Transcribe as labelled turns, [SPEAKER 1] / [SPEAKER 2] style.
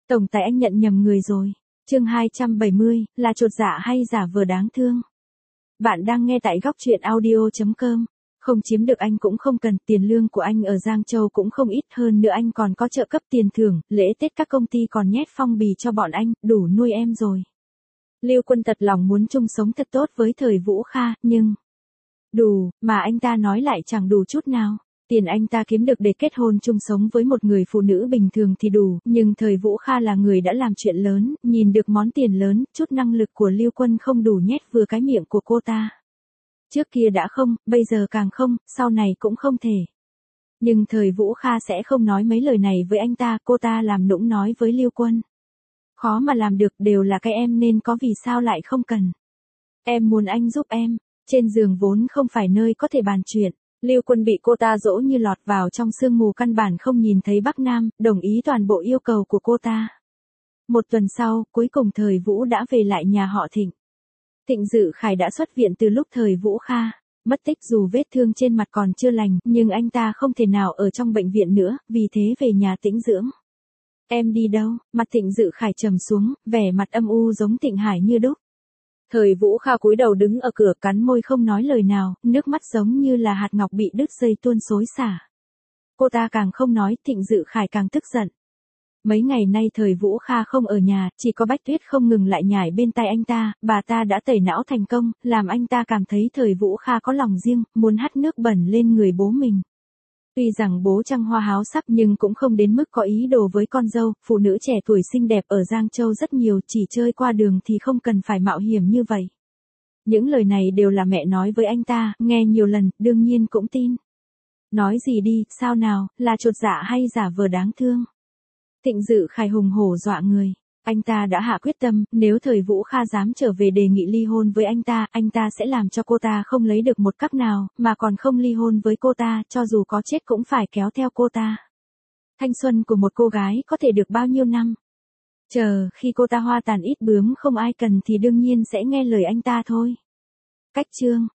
[SPEAKER 1] Tổng tài anh nhận nhầm người rồi. Chương 270, là chột dạ hay giả vờ đáng thương. Bạn đang nghe tại góc truyện audio.com. Không chiếm được anh cũng không cần, tiền lương của anh ở Giang Châu cũng không ít, hơn nữa anh còn có trợ cấp tiền thưởng, lễ Tết các công ty còn nhét phong bì cho bọn anh, đủ nuôi em rồi. Lưu Quân thật lòng muốn chung sống thật tốt với Thời Vũ Kha, nhưng đủ, mà anh ta nói lại chẳng đủ chút nào. Tiền anh ta kiếm được để kết hôn chung sống với một người phụ nữ bình thường thì đủ, nhưng Thời Vũ Kha là người đã làm chuyện lớn, nhìn được món tiền lớn, chút năng lực của Lưu Quân không đủ nhét vừa cái miệng của cô ta. Trước kia đã không, bây giờ càng không, sau này cũng không thể. Nhưng Thời Vũ Kha sẽ không nói mấy lời này với anh ta, cô ta làm nũng nói với Lưu Quân. Khó mà làm được, đều là cái em nên có, vì sao lại không cần. Em muốn anh giúp em, trên giường vốn không phải nơi có thể bàn chuyện. Lưu Quân bị cô ta dỗ như lọt vào trong sương mù, căn bản không nhìn thấy Bắc Nam, đồng ý toàn bộ yêu cầu của cô ta. Một tuần sau, cuối cùng Thời Vũ đã về lại nhà họ Thịnh. Thịnh Dự Khải đã xuất viện từ lúc Thời Vũ Kha mất tích, dù vết thương trên mặt còn chưa lành, nhưng anh ta không thể nào ở trong bệnh viện nữa, vì thế về nhà tĩnh dưỡng. Em đi đâu? Mặt Thịnh Dự Khải trầm xuống, vẻ mặt âm u giống Thịnh Hải như đúc. Thời Vũ Kha cúi đầu đứng ở cửa, cắn môi không nói lời nào, nước mắt giống như là hạt ngọc bị đứt dây tuôn xối xả. Cô ta càng không nói, Thịnh Dự Khải càng tức giận. Mấy ngày nay Thời Vũ Kha không ở nhà, chỉ có Bách Tuyết không ngừng lại nhải bên tai anh ta, bà ta đã tẩy não thành công, làm anh ta cảm thấy Thời Vũ Kha có lòng riêng, muốn hắt nước bẩn lên người bố mình. Tuy rằng bố trăng hoa háo sắc nhưng cũng không đến mức có ý đồ với con dâu, phụ nữ trẻ tuổi xinh đẹp ở Giang Châu rất nhiều, chỉ chơi qua đường thì không cần phải mạo hiểm như vậy. Những lời này đều là mẹ nói với anh ta, nghe nhiều lần, đương nhiên cũng tin. Nói gì đi, sao nào, là chột dạ hay giả vờ đáng thương? Thịnh Dự Khải hùng hổ dọa người. Anh ta đã hạ quyết tâm, nếu Thời Vũ Kha dám trở về đề nghị ly hôn với anh ta sẽ làm cho cô ta không lấy được một cắc nào, mà còn không ly hôn với cô ta, cho dù có chết cũng phải kéo theo cô ta. Thanh xuân của một cô gái có thể được bao nhiêu năm? Chờ, khi cô ta hoa tàn ít bướm không ai cần thì đương nhiên sẽ nghe lời anh ta thôi. Cách chương